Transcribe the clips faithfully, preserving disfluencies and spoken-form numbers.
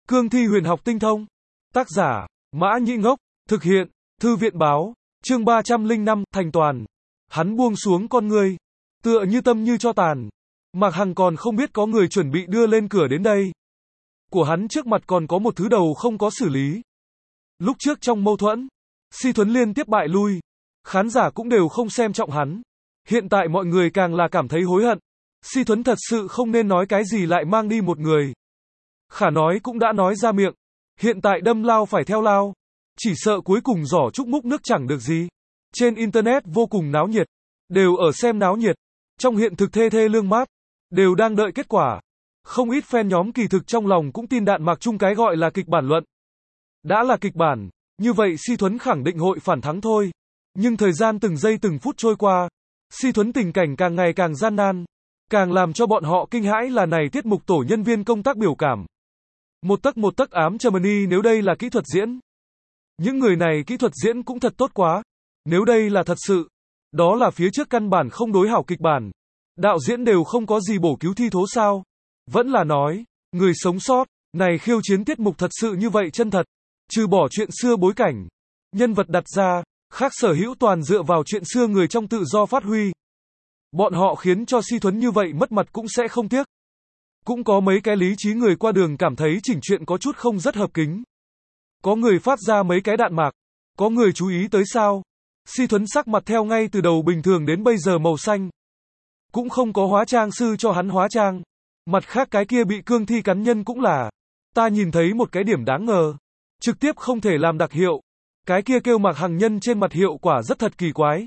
Cương thi huyền học tinh thông. Tác giả, Mã Nhĩ Ngốc. Thực hiện, Thư viện báo. Chương ba trăm lẻ năm, thành toàn. Hắn buông xuống con ngươi. Tựa như tâm như cho tàn. Mạc Hằng còn không biết có người chuẩn bị đưa lên cửa đến đây. Của hắn trước mặt còn có một thứ đầu không có xử lý. Lúc trước trong mâu thuẫn, Si Thuấn liên tiếp bại lui. Khán giả cũng đều không xem trọng hắn. Hiện tại mọi người càng là cảm thấy hối hận. Si Thuấn thật sự không nên nói cái gì lại mang đi một người. Khả nói cũng đã nói ra miệng. Hiện tại đâm lao phải theo lao. Chỉ sợ cuối cùng giỏ trúc múc nước chẳng được gì. Trên internet vô cùng náo nhiệt. Đều ở xem náo nhiệt. Trong hiện thực thê thê lương mát. Đều đang đợi kết quả. Không ít fan nhóm kỳ thực trong lòng cũng tin đạn mạc chung cái gọi là kịch bản luận. Đã là kịch bản, như vậy Si Thuấn khẳng định hội phản thắng thôi. Nhưng thời gian từng giây từng phút trôi qua. Si Thuấn tình cảnh càng ngày càng gian nan. Càng làm cho bọn họ kinh hãi là này tiết mục tổ nhân viên công tác biểu cảm. Một tấc một tấc ám Germany nếu đây là kỹ thuật diễn. Những người này kỹ thuật diễn cũng thật tốt quá. Nếu đây là thật sự, đó là phía trước căn bản không đối hảo kịch bản. Đạo diễn đều không có gì bổ cứu thi thố sao. Vẫn là nói, người sống sót, này khiêu chiến tiết mục thật sự như vậy chân thật. Trừ bỏ chuyện xưa bối cảnh, nhân vật đặt ra, khác sở hữu toàn dựa vào chuyện xưa người trong tự do phát huy. Bọn họ khiến cho Si Thuấn như vậy mất mặt cũng sẽ không tiếc. Cũng có mấy cái lý trí người qua đường cảm thấy chỉnh chuyện có chút không rất hợp kính. Có người phát ra mấy cái đạn mạc. Có người chú ý tới sao? Si Thuấn sắc mặt theo ngay từ đầu bình thường đến bây giờ màu xanh. Cũng không có hóa trang sư cho hắn hóa trang. Mặt khác cái kia bị cương thi cắn nhân cũng là. Ta nhìn thấy một cái điểm đáng ngờ. Trực tiếp không thể làm đặc hiệu. Cái kia kêu Mạc Hằng nhân trên mặt hiệu quả rất thật kỳ quái.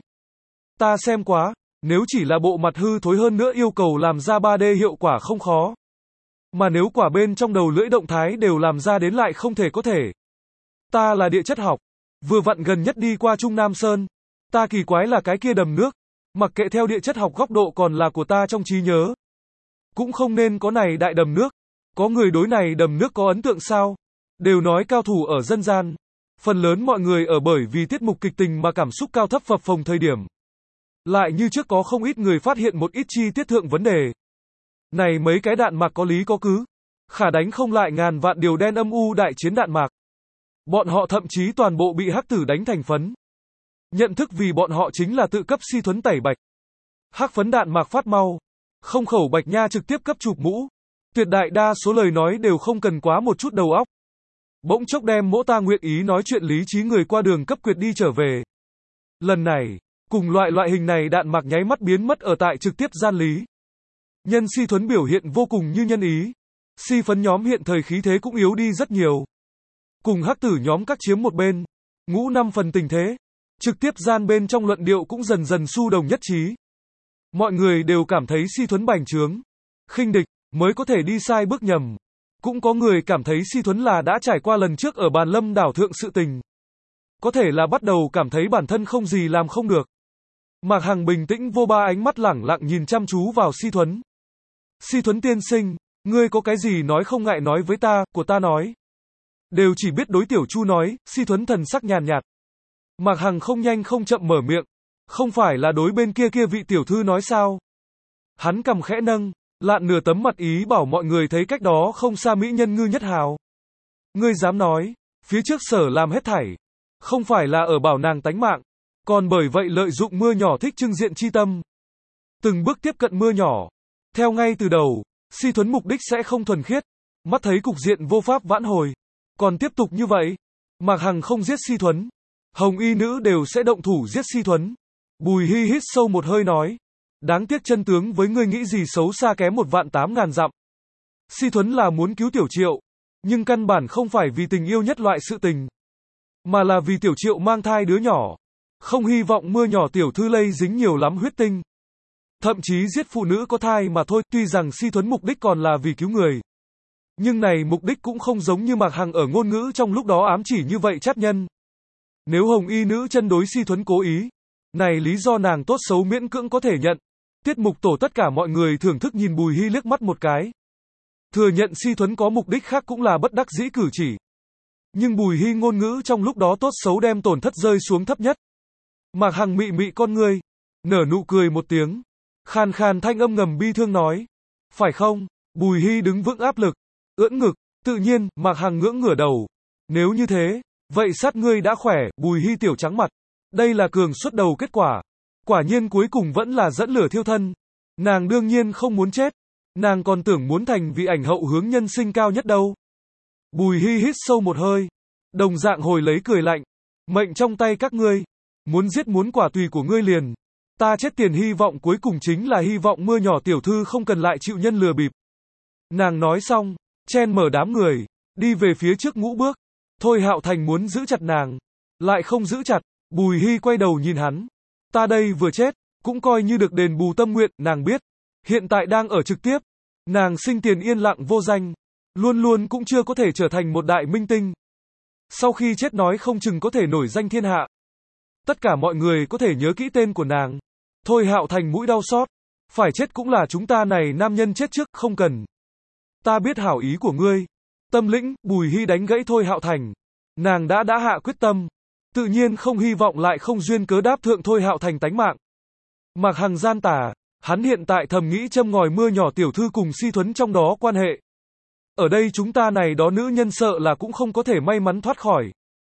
Ta xem quá. Nếu chỉ là bộ mặt hư thối hơn nữa yêu cầu làm ra ba D hiệu quả không khó. Mà nếu quả bên trong đầu lưỡi động thái đều làm ra đến lại không thể có thể. Ta là địa chất học. Vừa vặn gần nhất đi qua Trung Nam Sơn. Ta kỳ quái là cái kia đầm nước. Mặc kệ theo địa chất học góc độ còn là của ta trong trí nhớ. Cũng không nên có này đại đầm nước. Có người đối này đầm nước có ấn tượng sao? Đều nói cao thủ ở dân gian. Phần lớn mọi người ở bởi vì tiết mục kịch tình mà cảm xúc cao thấp phập phồng thời điểm. Lại như trước có không ít người phát hiện một ít chi tiết thượng vấn đề. Này mấy cái đạn mạc có lý có cứ. Khả đánh không lại ngàn vạn điều đen âm u đại chiến đạn mạc. Bọn họ thậm chí toàn bộ bị hắc tử đánh thành phấn. Nhận thức vì bọn họ chính là tự cấp Si Thuấn tẩy bạch. Hắc phấn đạn mạc phát mau. Không khẩu bạch nha trực tiếp cấp chụp mũ. Tuyệt đại đa số lời nói đều không cần quá một chút đầu óc. Bỗng chốc đem mỗ ta nguyện ý nói chuyện lý trí người qua đường cấp quyệt đi trở về. Lần này, cùng loại loại hình này đạn mạc nháy mắt biến mất ở tại trực tiếp gian lý. Nhân Si Thuấn biểu hiện vô cùng như nhân ý. Si phấn nhóm hiện thời khí thế cũng yếu đi rất nhiều. Cùng hắc tử nhóm các chiếm một bên. Ngũ năm phần tình thế. Trực tiếp gian bên trong luận điệu cũng dần dần su đồng nhất trí. Mọi người đều cảm thấy Si Thuấn bành trướng. Khinh địch, mới có thể đi sai bước nhầm. Cũng có người cảm thấy Si Thuấn là đã trải qua lần trước ở bàn lâm đảo thượng sự tình. Có thể là bắt đầu cảm thấy bản thân không gì làm không được. Mạc Hằng bình tĩnh vô ba ánh mắt lẳng lặng nhìn chăm chú vào Si Thuấn. Si Thuấn tiên sinh, ngươi có cái gì nói không ngại nói với ta, của ta nói. Đều chỉ biết đối tiểu Chu nói, Si Thuấn thần sắc nhàn nhạt. Mạc Hằng không nhanh không chậm mở miệng. Không phải là đối bên kia kia vị tiểu thư nói sao? Hắn cầm khẽ nâng, lạn nửa tấm mặt ý bảo mọi người thấy cách đó không xa mỹ nhân Ngư Nhất Hào. Ngươi dám nói, phía trước sở làm hết thảy. Không phải là ở bảo nàng tánh mạng. Còn bởi vậy lợi dụng mưa nhỏ thích trưng diện chi tâm. Từng bước tiếp cận mưa nhỏ. Theo ngay từ đầu, Si Thuấn mục đích sẽ không thuần khiết. Mắt thấy cục diện vô pháp vãn hồi. Còn tiếp tục như vậy. Mạc Hằng không giết Si Thuấn. Hồng y nữ đều sẽ động thủ giết Si Thuấn. Bùi Hy hít sâu một hơi nói. Đáng tiếc chân tướng với ngươi nghĩ gì xấu xa kém một vạn tám ngàn dặm. Si Thuấn là muốn cứu Tiểu Triệu. Nhưng căn bản không phải vì tình yêu nhất loại sự tình. Mà là vì Tiểu Triệu mang thai đứa nhỏ. Không hy vọng mưa nhỏ tiểu thư lây dính nhiều lắm huyết tinh. Thậm chí giết phụ nữ có thai mà thôi. Tuy rằng Si Thuấn mục đích còn là vì cứu người. Nhưng này mục đích cũng không giống như Mạc Hằng ở ngôn ngữ trong lúc đó ám chỉ như vậy chát nhân. Nếu hồng y nữ chân đối Si Thuấn cố ý. Này lý do nàng tốt xấu miễn cưỡng có thể nhận. Tiết mục tổ tất cả mọi người thưởng thức nhìn Bùi Hy liếc mắt một cái. Thừa nhận Si Thuấn có mục đích khác cũng là bất đắc dĩ cử chỉ. Nhưng Bùi Hy ngôn ngữ trong lúc đó tốt xấu đem tổn thất rơi xuống thấp nhất. Mạc Hằng mị mị con ngươi. Nở nụ cười một tiếng. Khàn khàn thanh âm ngầm bi thương nói. Phải không? Bùi Hy đứng vững áp lực. Ưỡn ngực. Tự nhiên, Mạc Hằng ngưỡng ngửa đầu. Nếu như thế, vậy sát ngươi đã khỏe, Bùi Hy tiểu trắng mặt. Đây là cường xuất đầu kết quả. Quả nhiên cuối cùng vẫn là dẫn lửa thiêu thân. Nàng đương nhiên không muốn chết. Nàng còn tưởng muốn thành vị ảnh hậu hướng nhân sinh cao nhất đâu. Bùi Hy hít sâu một hơi. Đồng dạng hồi lấy cười lạnh. Mệnh trong tay các ngươi. Muốn giết muốn quả tùy của ngươi liền. Ta chết tiền hy vọng cuối cùng chính là hy vọng Mưa Nhỏ tiểu thư không cần lại chịu nhân lừa bịp. Nàng nói xong, chen mở đám người, đi về phía trước ngũ bước. Thôi Hạo Thành muốn giữ chặt nàng, lại không giữ chặt. Bùi Hy quay đầu nhìn hắn. Ta đây vừa chết, cũng coi như được đền bù tâm nguyện, nàng biết. Hiện tại đang ở trực tiếp. Nàng sinh tiền yên lặng vô danh. Luôn luôn cũng chưa có thể trở thành một đại minh tinh. Sau khi chết nói không chừng có thể nổi danh thiên hạ. Tất cả mọi người có thể nhớ kỹ tên của nàng. Thôi Hạo Thành mũi đau xót. Phải chết cũng là chúng ta này nam nhân chết trước, không cần. Ta biết hảo ý của ngươi. Tâm lĩnh, Bùi Hy đánh gãy Thôi Hạo Thành. Nàng đã đã hạ quyết tâm. Tự nhiên không hy vọng lại không duyên cớ đáp thượng Thôi Hạo Thành tánh mạng. Mạc Hằng gian tà, hắn hiện tại thầm nghĩ châm ngòi Mưa Nhỏ tiểu thư cùng Si Thuấn trong đó quan hệ. Ở đây chúng ta này đó nữ nhân sợ là cũng không có thể may mắn thoát khỏi.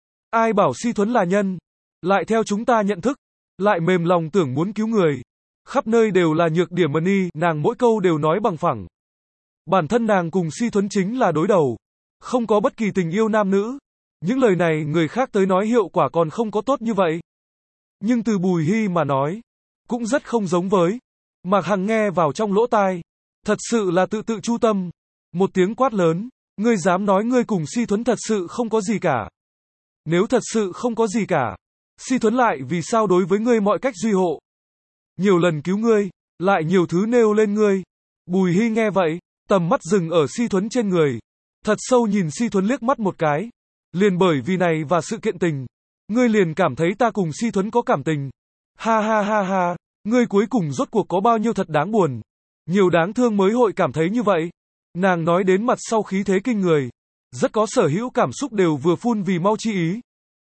Ai bảo Si Thuấn là nhân, lại theo chúng ta nhận thức, lại mềm lòng tưởng muốn cứu người. Khắp nơi đều là nhược điểm mần y, nàng mỗi câu đều nói bằng phẳng. Bản thân nàng cùng Si Thuấn chính là đối đầu, không có bất kỳ tình yêu nam nữ. Những lời này người khác tới nói hiệu quả còn không có tốt như vậy. Nhưng từ Bùi Hy mà nói, cũng rất không giống với. Mạc Hằng nghe vào trong lỗ tai, thật sự là tự tự chu tâm. Một tiếng quát lớn, ngươi dám nói ngươi cùng Si Thuấn thật sự không có gì cả. Nếu thật sự không có gì cả, Si Thuấn lại vì sao đối với ngươi mọi cách duy hộ. Nhiều lần cứu ngươi, lại nhiều thứ nêu lên ngươi. Bùi Hy nghe vậy, tầm mắt dừng ở Si Thuấn trên người. Thật sâu nhìn Si Thuấn liếc mắt một cái. Liền bởi vì này và sự kiện tình, ngươi liền cảm thấy ta cùng Si Thuấn có cảm tình. Ha ha ha ha, ngươi cuối cùng rốt cuộc có bao nhiêu thật đáng buồn. Nhiều đáng thương mới hội cảm thấy như vậy. Nàng nói đến mặt sau khí thế kinh người. Rất có sở hữu cảm xúc đều vừa phun vì mau chi ý.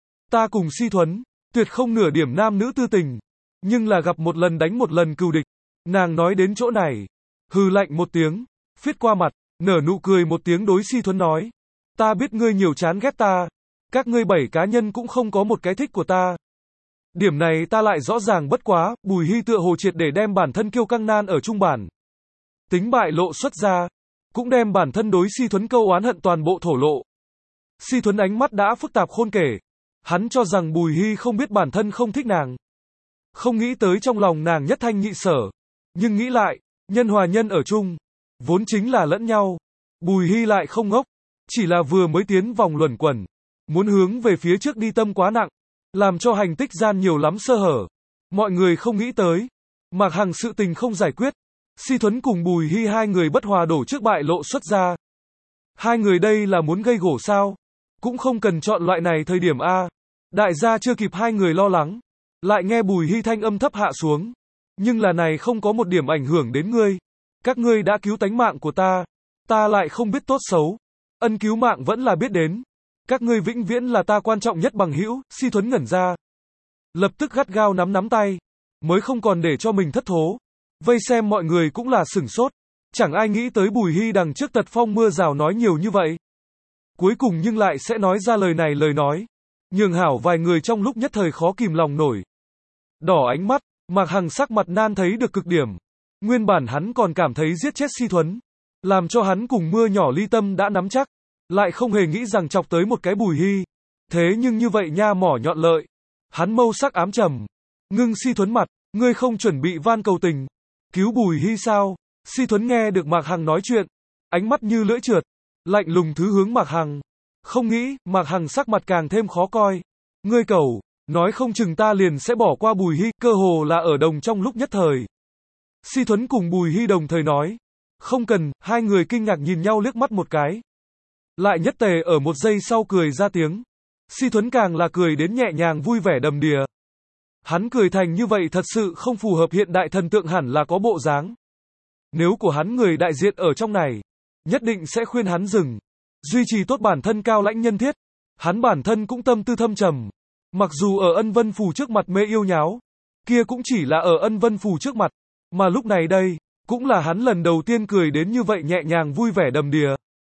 Ta cùng Si Thuấn, tuyệt không nửa điểm nam nữ tư tình. Nhưng là gặp một lần đánh một lần cừu địch. Nàng nói đến chỗ này. Hừ lạnh một tiếng, phiết qua mặt, nở nụ cười một tiếng đối Si Thuấn nói. Ta biết ngươi nhiều chán ghét ta. Các ngươi bảy cá nhân cũng không có một cái thích của ta. Điểm này ta lại rõ ràng bất quá, Bùi Hy tựa hồ triệt để đem bản thân kiêu căng nan ở trung bản. Tính bại lộ xuất ra, cũng đem bản thân đối Si Thuấn câu oán hận toàn bộ thổ lộ. Si Thuấn ánh mắt đã phức tạp khôn kể. Hắn cho rằng Bùi Hy không biết bản thân không thích nàng. Không nghĩ tới trong lòng nàng nhất thanh nhị sở. Nhưng nghĩ lại, nhân hòa nhân ở chung, vốn chính là lẫn nhau. Bùi Hy lại không ngốc. Chỉ là vừa mới tiến vòng luẩn quẩn, muốn hướng về phía trước đi tâm quá nặng, làm cho hành tích gian nhiều lắm sơ hở. Mọi người không nghĩ tới, Mạc Hằng sự tình không giải quyết, Si Thuấn cùng Bùi Hy hai người bất hòa đổ trước bại lộ xuất ra. Hai người đây là muốn gây gổ sao? Cũng không cần chọn loại này thời điểm a. Đại gia chưa kịp hai người lo lắng, lại nghe Bùi Hy thanh âm thấp hạ xuống. Nhưng là này không có một điểm ảnh hưởng đến ngươi. Các ngươi đã cứu tánh mạng của ta, ta lại không biết tốt xấu. Ân cứu mạng vẫn là biết đến. Các ngươi vĩnh viễn là ta quan trọng nhất bằng hữu. Si Thuấn ngẩn ra, lập tức gắt gao nắm nắm tay, mới không còn để cho mình thất thố. Vây xem mọi người cũng là sửng sốt. Chẳng ai nghĩ tới Bùi Hy đằng trước tật phong mưa rào nói nhiều như vậy. Cuối cùng nhưng lại sẽ nói ra lời này lời nói. Nhường hảo vài người trong lúc nhất thời khó kìm lòng nổi. Đỏ ánh mắt, Mạc Hằng sắc mặt nan thấy được cực điểm. Nguyên bản hắn còn cảm thấy giết chết Si Thuấn, làm cho hắn cùng Mưa Nhỏ ly tâm đã nắm chắc. Lại không hề nghĩ rằng chọc tới một cái Bùi Hy. Thế nhưng như vậy nha mỏ nhọn lợi. Hắn mâu sắc ám trầm. Ngưng Si Thuấn mặt, ngươi không chuẩn bị van cầu tình. Cứu Bùi Hy sao? Si Thuấn nghe được Mạc Hằng nói chuyện. Ánh mắt như lưỡi trượt. Lạnh lùng thứ hướng Mạc Hằng. Không nghĩ, Mạc Hằng sắc mặt càng thêm khó coi. Ngươi cầu, nói không chừng ta liền sẽ bỏ qua Bùi Hy. Cơ hồ là ở đồng trong lúc nhất thời. Si Thuấn cùng Bùi Hy đồng thời nói. Không cần, hai người kinh ngạc nhìn nhau liếc mắt một cái. Lại nhất tề ở một giây sau cười ra tiếng. Si Thuấn càng là cười đến nhẹ nhàng vui vẻ đầm đìa. Hắn cười thành như vậy thật sự không phù hợp hiện đại thần tượng hẳn là có bộ dáng. Nếu của hắn người đại diện ở trong này, nhất định sẽ khuyên hắn dừng. Duy trì tốt bản thân cao lãnh nhân thiết. Hắn bản thân cũng tâm tư thâm trầm. Mặc dù ở Ân Vân Phù trước mặt mê yêu nháo, kia cũng chỉ là ở Ân Vân Phù trước mặt. Mà lúc này đây, cũng là hắn lần đầu tiên cười đến như vậy nhẹ nhàng vui vẻ đầm đìa.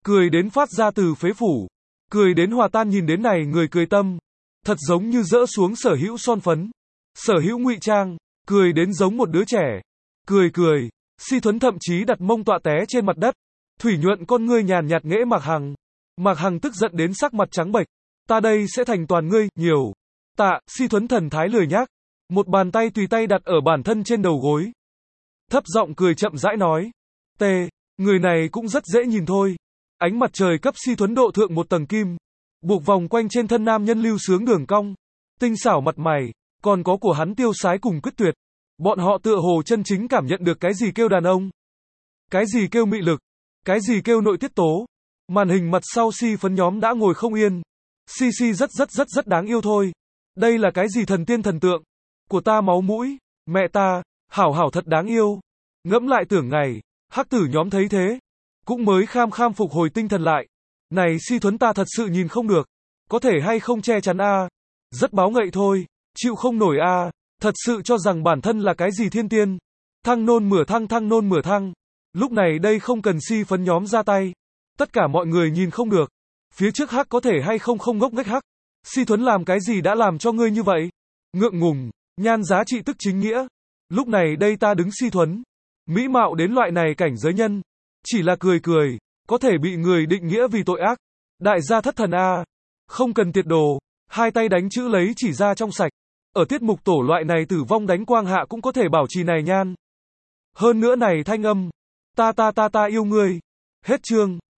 cười đến phát ra từ phế phủ, cười đến hòa tan, nhìn đến này người cười tâm, thật giống như dỡ xuống sở hữu son phấn, sở hữu ngụy trang, cười đến giống một đứa trẻ. Cười cười, Si Thuấn thậm chí đặt mông tọa té trên mặt đất, thủy nhuận con ngươi nhàn nhạt nghễ Mạc Hằng. Mạc Hằng tức giận đến sắc mặt trắng bệch, ta đây sẽ thành toàn ngươi, nhiều. Tạ, Si Thuấn thần thái lười nhác, một bàn tay tùy tay đặt ở bản thân trên đầu gối. Thấp giọng cười chậm rãi nói, tê, người này cũng rất dễ nhìn thôi. Ánh mặt trời cấp Si Thuấn độ thượng một tầng kim, buộc vòng quanh trên thân nam nhân lưu sướng đường cong, tinh xảo mặt mày, còn có của hắn tiêu sái cùng quyết tuyệt. Bọn họ tựa hồ chân chính cảm nhận được cái gì kêu đàn ông, cái gì kêu mị lực, cái gì kêu nội tiết tố. Màn hình mặt sau Si Phấn nhóm đã ngồi không yên. Si Si rất rất rất rất đáng yêu thôi. Đây là cái gì thần tiên thần tượng của ta máu mũi, mẹ ta, hảo hảo thật đáng yêu. Ngẫm lại tưởng ngày, hắc tử nhóm thấy thế, cũng mới kham kham phục hồi tinh thần lại. Này Si Thuấn ta thật sự nhìn không được, có thể hay không che chắn a? Rất báo ngậy thôi, chịu không nổi a, thật sự cho rằng bản thân là cái gì thiên tiên. Thăng nôn mửa thăng thăng nôn mửa thăng. Lúc này đây không cần Si Phấn nhóm ra tay, tất cả mọi người nhìn không được. Phía trước hắc có thể hay không không ngốc nghếch hắc. Si Thuấn làm cái gì đã làm cho ngươi như vậy? Ngượng ngùng, nhan giá trị tức chính nghĩa. Lúc này đây ta đứng Si Thuấn, mỹ mạo đến loại này cảnh giới nhân, chỉ là cười cười, có thể bị người định nghĩa vì tội ác. Đại gia thất thần a, không cần tiệt đồ, hai tay đánh chữ lấy chỉ ra trong sạch. Ở tiết mục tổ loại này tử vong đánh quang hạ cũng có thể bảo trì này nhan. Hơn nữa này thanh âm, ta ta ta ta yêu ngươi. Hết chương.